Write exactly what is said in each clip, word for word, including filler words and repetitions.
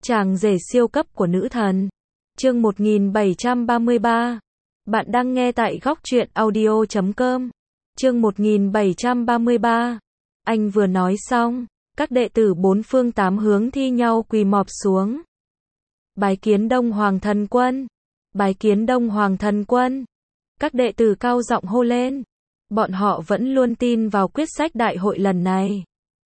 Chàng rể siêu cấp của nữ thần. Chương một nghìn bảy trăm ba mươi ba. Bạn đang nghe tại góc truyện audio chấm com. Chương một nghìn bảy trăm ba mươi ba. Anh vừa nói xong, các đệ tử bốn phương tám hướng thi nhau quỳ mọp xuống. Bái kiến Đông Hoàng thần quân. Bái kiến Đông Hoàng thần quân. Các đệ tử cao giọng hô lên. Bọn họ vẫn luôn tin vào quyết sách đại hội lần này.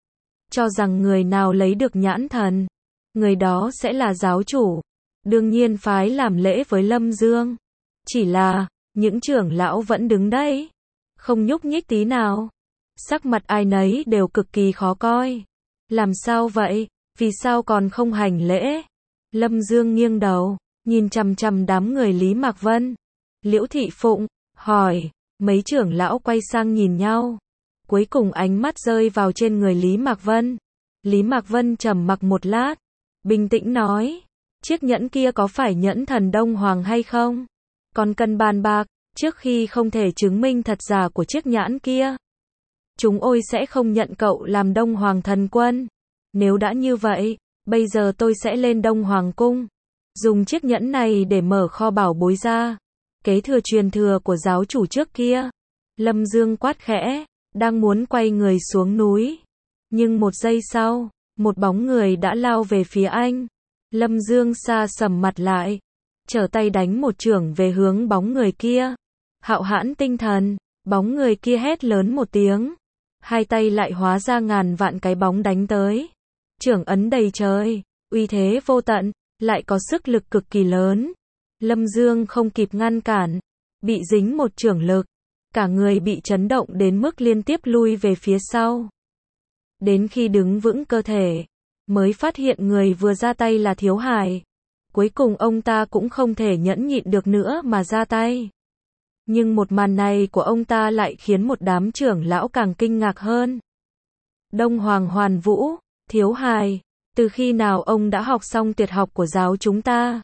Cho rằng người nào lấy được nhãn thần, người đó sẽ là giáo chủ. Đương nhiên phái làm lễ với Lâm Dương. Chỉ là, những trưởng lão vẫn đứng đấy, không nhúc nhích tí nào. Sắc mặt ai nấy đều cực kỳ khó coi. Làm sao vậy? Vì sao còn không hành lễ? Lâm Dương nghiêng đầu, nhìn chằm chằm đám người Lý Mạc Vân. Liễu Thị Phụng hỏi, mấy trưởng lão quay sang nhìn nhau. Cuối cùng ánh mắt rơi vào trên người Lý Mạc Vân. Lý Mạc Vân trầm mặc một lát, bình tĩnh nói, chiếc nhẫn kia có phải nhẫn thần Đông Hoàng hay không? Còn cần bàn bạc, trước khi không thể chứng minh thật giả của chiếc nhẫn kia. Chúng ôi sẽ không nhận cậu làm Đông Hoàng thần quân. Nếu đã như vậy, bây giờ tôi sẽ lên Đông Hoàng cung, dùng chiếc nhẫn này để mở kho bảo bối ra. Kế thừa truyền thừa của giáo chủ trước kia. Lâm Dương quát khẽ, đang muốn quay người xuống núi. Nhưng một giây sau, một bóng người đã lao về phía anh. Lâm Dương sa sầm mặt lại, trở tay đánh một chưởng về hướng bóng người kia. Hạo hãn tinh thần, bóng người kia hét lớn một tiếng. Hai tay lại hóa ra ngàn vạn cái bóng đánh tới. Chưởng ấn đầy trời, uy thế vô tận, lại có sức lực cực kỳ lớn. Lâm Dương không kịp ngăn cản, bị dính một chưởng lực. Cả người bị chấn động đến mức liên tiếp lui về phía sau. Đến khi đứng vững cơ thể, mới phát hiện người vừa ra tay là Thiếu Hải. Cuối cùng ông ta cũng không thể nhẫn nhịn được nữa mà ra tay. Nhưng một màn này của ông ta lại khiến một đám trưởng lão càng kinh ngạc hơn. Đông Hoàng Hoàn Vũ, Thiếu Hải, từ khi nào ông đã học xong tuyệt học của giáo chúng ta?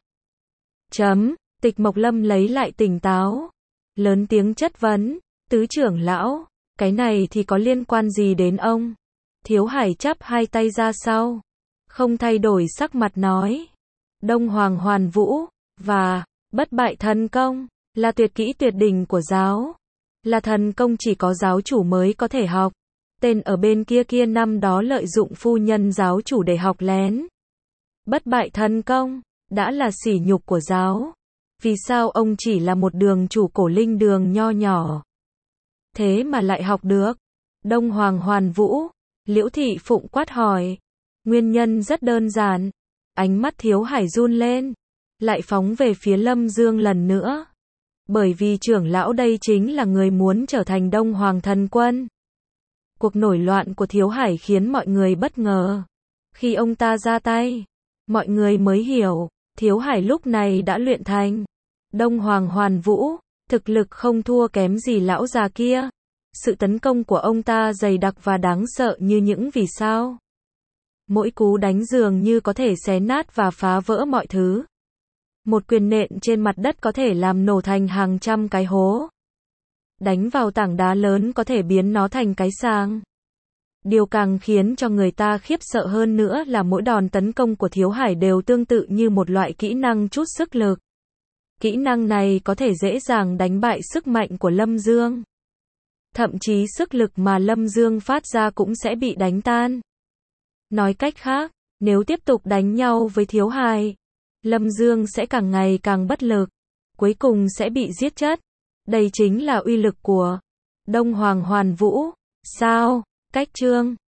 Chấm, Tịch Mộc Lâm lấy lại tỉnh táo, lớn tiếng chất vấn, tứ trưởng lão, cái này thì có liên quan gì đến ông? Thiếu Hải chắp hai tay ra sau, không thay đổi sắc mặt nói, Đông Hoàng Hoàn Vũ, và, bất bại thần công, là tuyệt kỹ tuyệt đỉnh của giáo. Là thần công chỉ có giáo chủ mới có thể học. Tên ở bên kia kia năm đó lợi dụng phu nhân giáo chủ để học lén. Bất bại thần công, đã là sỉ nhục của giáo. Vì sao ông chỉ là một đường chủ cổ linh đường nho nhỏ, thế mà lại học được? Đông Hoàng Hoàn Vũ, Liễu Thị Phụng quát hỏi. Nguyên nhân rất đơn giản. Ánh mắt Thiếu Hải run lên, lại phóng về phía Lâm Dương lần nữa. Bởi vì trưởng lão đây chính là người muốn trở thành Đông Hoàng thần quân. Cuộc nổi loạn của Thiếu Hải khiến mọi người bất ngờ. Khi ông ta ra tay, mọi người mới hiểu, Thiếu Hải lúc này đã luyện thành Đông Hoàng Hoàn Vũ, thực lực không thua kém gì lão già kia. Sự tấn công của ông ta dày đặc và đáng sợ như những vì sao. Mỗi cú đánh dường như có thể xé nát và phá vỡ mọi thứ. Một quyền nện trên mặt đất có thể làm nổ thành hàng trăm cái hố. Đánh vào tảng đá lớn có thể biến nó thành cái sàng. Điều càng khiến cho người ta khiếp sợ hơn nữa là mỗi đòn tấn công của Thiếu Hải đều tương tự như một loại kỹ năng trút sức lực. Kỹ năng này có thể dễ dàng đánh bại sức mạnh của Lâm Dương. Thậm chí sức lực mà Lâm Dương phát ra cũng sẽ bị đánh tan. Nói cách khác, nếu tiếp tục đánh nhau với Thiếu Hải, Lâm Dương sẽ càng ngày càng bất lực, cuối cùng sẽ bị giết chết. Đây chính là uy lực của Đông Hoàng Hoàn Vũ. Sao? Cách chương